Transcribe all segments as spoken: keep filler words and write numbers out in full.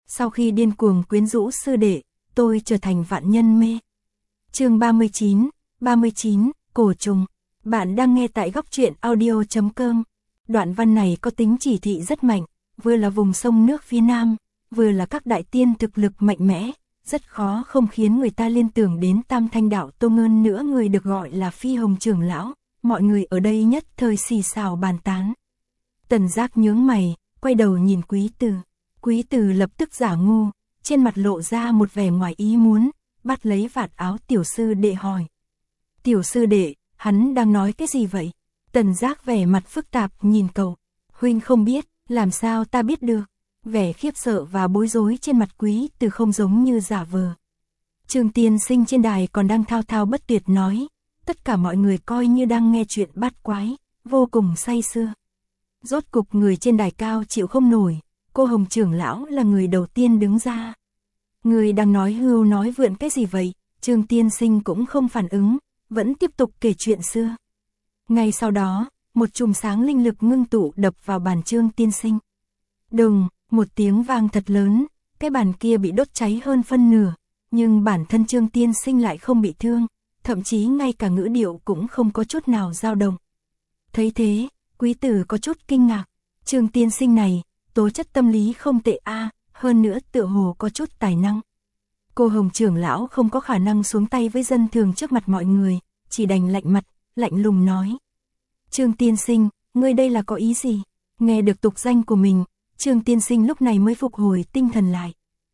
Sau khi điên cuồng quyến rũ sư đệ, tôi trở thành vạn nhân mê. Chương ba mươi chín, ba mươi chín, Cổ trùng. Bạn đang nghe tại góc truyện audio chấm com. Đoạn văn này có tính chỉ thị rất mạnh, vừa là vùng sông nước phía Nam, vừa là các đại tiên thực lực mạnh mẽ, rất khó không khiến người ta liên tưởng đến Tam Thanh Đạo Tông. Hơn nữa người được gọi là Phi Hồng trưởng lão, mọi người ở đây nhất thời xì xào bàn tán. Tần Giác nhướng mày, quay đầu nhìn Quý Từ. Quý Từ lập tức giả ngu, trên mặt lộ ra một vẻ ngoài ý muốn, bắt lấy vạt áo tiểu sư đệ hỏi. Tiểu sư đệ, hắn đang nói cái gì vậy? Tần Giác vẻ mặt phức tạp nhìn cậu. Huynh không biết, làm sao ta biết được? Vẻ khiếp sợ và bối rối trên mặt Quý Từ không giống như giả vờ. Trương tiên sinh trên đài còn đang thao thao bất tuyệt nói, tất cả mọi người coi như đang nghe chuyện bát quái, vô cùng say sưa. Rốt cục người trên đài cao chịu không nổi, cô Hồng trưởng lão là người đầu tiên đứng ra. Người đang nói hưu nói vượn cái gì vậy? Trương tiên sinh cũng không phản ứng, vẫn tiếp tục kể chuyện xưa. Ngay sau đó, một chùm sáng linh lực ngưng tụ đập vào bàn Trương tiên sinh. Đùng, một tiếng vang thật lớn, cái bàn kia bị đốt cháy hơn phân nửa, nhưng bản thân Trương tiên sinh lại không bị thương, thậm chí ngay cả ngữ điệu cũng không có chút nào dao động. Thấy thế, Quý Tử có chút kinh ngạc, Trương tiên sinh này, tố chất tâm lý không tệ a, hơn nữa tựa hồ có chút tài năng. Cô Hồng trưởng lão không có khả năng xuống tay với dân thường trước mặt mọi người, chỉ đành lạnh mặt, lạnh lùng nói. Trương tiên sinh, ngươi đây là có ý gì? Nghe được tục danh của mình, Trương tiên sinh lúc này mới phục hồi tinh thần lại.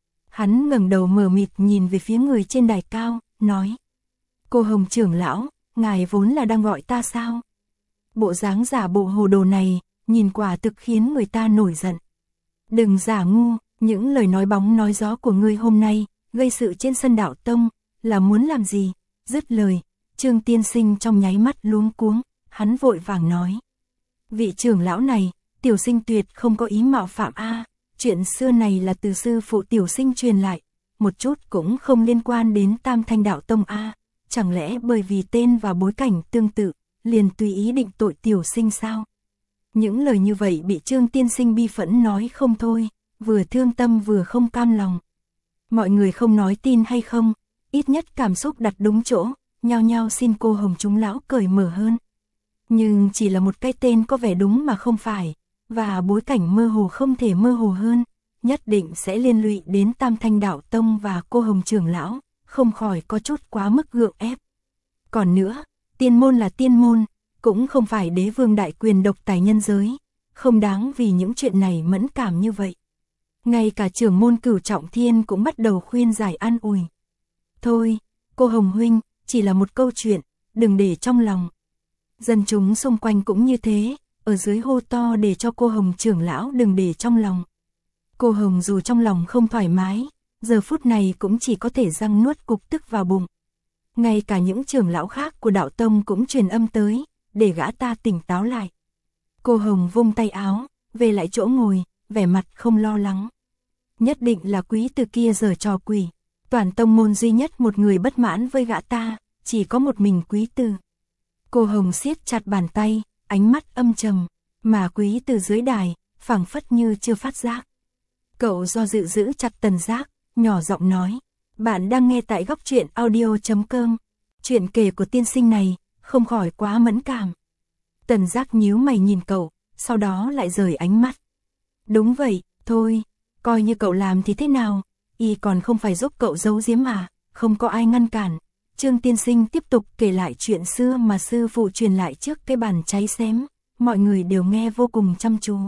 Hắn ngẩng đầu mờ mịt nhìn về phía người trên đài cao, nói. Cô Hồng trưởng lão, ngài vốn là đang gọi ta sao? Bộ dáng giả bộ hồ đồ này, nhìn quả thực khiến người ta nổi giận. Đừng giả ngu, những lời nói bóng nói gió của ngươi hôm nay, gây sự trên sân đạo tông, là muốn làm gì? Dứt lời, Trương tiên sinh trong nháy mắt luống cuống, hắn vội vàng nói. Vị trưởng lão này, tiểu sinh tuyệt không có ý mạo phạm a, chuyện xưa này là từ sư phụ tiểu sinh truyền lại, một chút cũng không liên quan đến Tam Thanh Đạo Tông a, chẳng lẽ bởi vì tên và bối cảnh tương tự, liền tùy ý định tội tiểu sinh sao? Những lời như vậy bị Trương tiên sinh bi phẫn nói không thôi, vừa thương tâm vừa không cam lòng. Mọi người không nói tin hay không, ít nhất cảm xúc đặt đúng chỗ, nhao nhao xin cô Hồng chúng lão cởi mở hơn. Nhưng chỉ là một cái tên có vẻ đúng mà không phải, và bối cảnh mơ hồ không thể mơ hồ hơn, nhất định sẽ liên lụy đến Tam Thanh Đạo Tông và cô Hồng trưởng lão, không khỏi có chút quá mức gượng ép. Còn nữa, tiên môn là tiên môn, cũng không phải đế vương đại quyền độc tài nhân giới, không đáng vì những chuyện này mẫn cảm như vậy. Ngay cả trưởng môn Cửu Trọng Thiên cũng bắt đầu khuyên giải an ủi. Thôi, cô Hồng huynh, chỉ là một câu chuyện, đừng để trong lòng. Dân chúng xung quanh cũng như thế, ở dưới hô to để cho cô Hồng trưởng lão đừng để trong lòng. Cô Hồng dù trong lòng không thoải mái, giờ phút này cũng chỉ có thể răng nuốt cục tức vào bụng. Ngay cả những trưởng lão khác của đạo tông cũng truyền âm tới, để gã ta tỉnh táo lại. Cô Hồng vung tay áo, về lại chỗ ngồi, vẻ mặt không lo lắng. Nhất định là Quý Từ kia giở trò quỷ. Toàn tông môn duy nhất một người bất mãn với gã ta, chỉ có một mình Quý Từ. Cô Hồng siết chặt bàn tay, ánh mắt âm trầm, mà Quý Từ dưới đài, phảng phất như chưa phát giác. Cậu do dự giữ chặt Tần Giác, nhỏ giọng nói. Bạn đang nghe tại góc truyện audio chấm com. Chuyện kể của tiên sinh này, không khỏi quá mẫn cảm. Tần Giác nhíu mày nhìn cậu, sau đó lại rời ánh mắt. Đúng vậy, thôi, coi như cậu làm thì thế nào, y còn không phải giúp cậu giấu giếm à, không có ai ngăn cản. Trương tiên sinh tiếp tục kể lại chuyện xưa mà sư phụ truyền lại trước cái bàn cháy xém, mọi người đều nghe vô cùng chăm chú.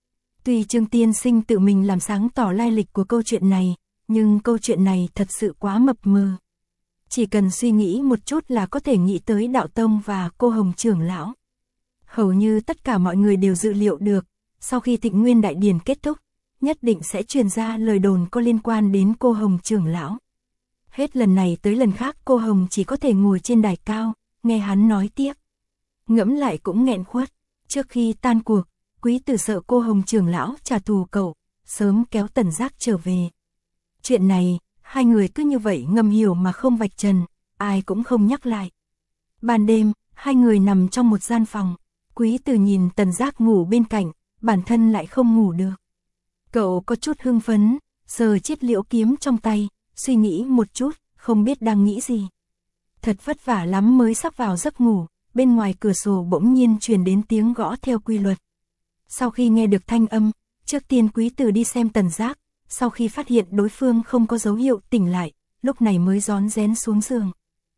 Tuy Trương tiên sinh tự mình làm sáng tỏ lai lịch của câu chuyện này, nhưng câu chuyện này thật sự quá mập mờ. Chỉ cần suy nghĩ một chút là có thể nghĩ tới đạo tông và cô Hồng trưởng lão. Hầu như tất cả mọi người đều dự liệu được, sau khi Thịnh Nguyên Đại Điển kết thúc, nhất định sẽ truyền ra lời đồn có liên quan đến cô Hồng trưởng lão. Hết lần này tới lần khác cô Hồng chỉ có thể ngồi trên đài cao, nghe hắn nói tiếp. Ngẫm lại cũng nghẹn khuất, trước khi tan cuộc, Quý Từ sợ cô Hồng trưởng lão trả thù cậu, sớm kéo Tần Giác trở về. Chuyện này, hai người cứ như vậy ngầm hiểu mà không vạch trần, ai cũng không nhắc lại. Ban đêm, hai người nằm trong một gian phòng, Quý Từ nhìn Tần Giác ngủ bên cạnh, bản thân lại không ngủ được. Cậu có chút hưng phấn, sờ chiếc liễu kiếm trong tay, suy nghĩ một chút, không biết đang nghĩ gì. Thật vất vả lắm mới sắp vào giấc ngủ, bên ngoài cửa sổ bỗng nhiên truyền đến tiếng gõ theo quy luật. Sau khi nghe được thanh âm, trước tiên Quý Tử đi xem Tần Giác, sau khi phát hiện đối phương không có dấu hiệu tỉnh lại, lúc này mới rón rén xuống giường.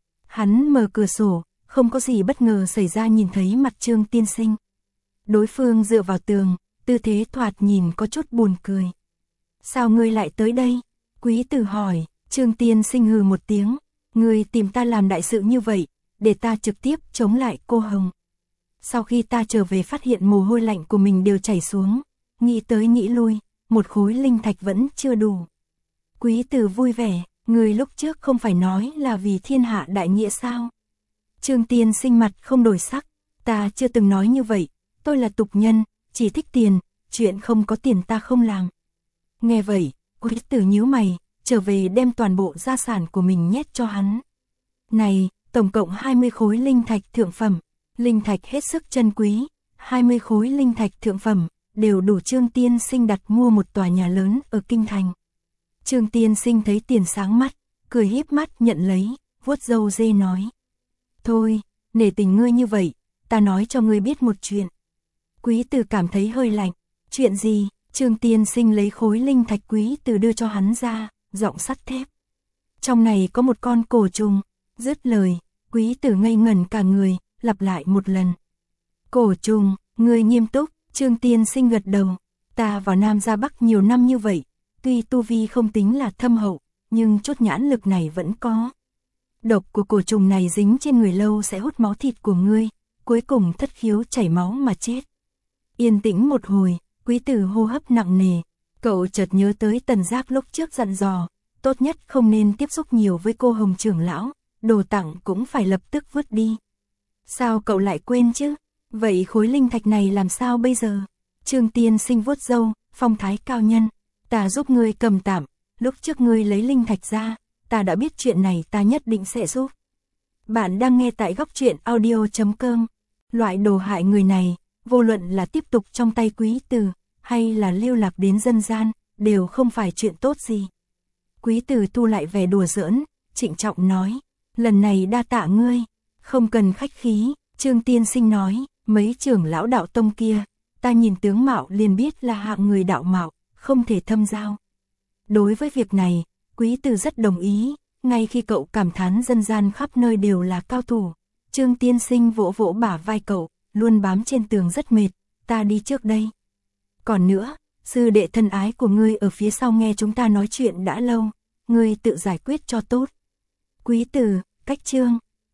Hắn mở cửa sổ, không có gì bất ngờ xảy ra, nhìn thấy mặt Trương tiên sinh. Đối phương dựa vào tường, tư thế thoạt nhìn có chút buồn cười. Sao ngươi lại tới đây? Quý Tử hỏi. Trương tiên sinh hừ một tiếng, ngươi tìm ta làm đại sự như vậy, để ta trực tiếp chống lại cô Hồng. Sau khi ta trở về phát hiện mồ hôi lạnh của mình đều chảy xuống, nghĩ tới nghĩ lui, một khối linh thạch vẫn chưa đủ. Quý Tử vui vẻ, ngươi lúc trước không phải nói là vì thiên hạ đại nghĩa sao? Trương tiên sinh mặt không đổi sắc, ta chưa từng nói như vậy, tôi là tục nhân, chỉ thích tiền, chuyện không có tiền ta không làm. Nghe vậy, Quý Tử nhíu mày, trở về đem toàn bộ gia sản của mình nhét cho hắn. Này, tổng cộng hai mươi khối linh thạch thượng phẩm, linh thạch hết sức chân quý, hai mươi khối linh thạch thượng phẩm, đều đủ Trương tiên sinh đặt mua một tòa nhà lớn ở Kinh Thành. Trương tiên sinh thấy tiền sáng mắt, cười híp mắt nhận lấy, vuốt râu dê nói. Thôi, nể tình ngươi như vậy, ta nói cho ngươi biết một chuyện. Quý Tử cảm thấy hơi lạnh, chuyện gì? Trương tiên sinh lấy khối linh thạch Quý Tử đưa cho hắn ra, giọng sắt thép. Trong này có một con cổ trùng, dứt lời, Quý Tử ngây ngẩn cả người, lặp lại một lần. Cổ trùng, ngươi nghiêm túc? Trương tiên sinh gật đầu, ta vào Nam ra Bắc nhiều năm như vậy, tuy tu vi không tính là thâm hậu, nhưng chút nhãn lực này vẫn có. Độc của cổ trùng này dính trên người lâu sẽ hút máu thịt của ngươi, cuối cùng thất khiếu chảy máu mà chết. Yên tĩnh một hồi, Quý Tử hô hấp nặng nề, cậu chợt nhớ tới Tần Giác lúc trước dặn dò, tốt nhất không nên tiếp xúc nhiều với cô Hồng trưởng lão, đồ tặng cũng phải lập tức vứt đi. Sao cậu lại quên chứ? Vậy khối linh thạch này làm sao bây giờ? Trương tiên sinh vuốt râu, phong thái cao nhân, ta giúp ngươi cầm tạm, lúc trước ngươi lấy linh thạch ra, ta đã biết chuyện này, ta nhất định sẽ giúp. Bạn đang nghe tại góc truyện audio chấm com. Loại đồ hại người này, vô luận là tiếp tục trong tay Quý Tử, hay là lưu lạc đến dân gian, đều không phải chuyện tốt gì. Quý Tử thu lại vẻ đùa giỡn, trịnh trọng nói, lần này đa tạ ngươi, không cần khách khí. Trương tiên sinh nói, mấy trưởng lão đạo tông kia, ta nhìn tướng mạo liền biết là hạng người đạo mạo, không thể thâm giao. Đối với việc này, Quý Tử rất đồng ý, ngay khi cậu cảm thán dân gian khắp nơi đều là cao thủ, Trương tiên sinh vỗ vỗ bả vai cậu, luôn bám trên tường rất mệt, ta đi trước đây. Còn nữa, sư đệ thân ái của ngươi ở phía sau nghe chúng ta nói chuyện đã lâu, ngươi tự giải quyết cho tốt. Quý Tử, cách Trương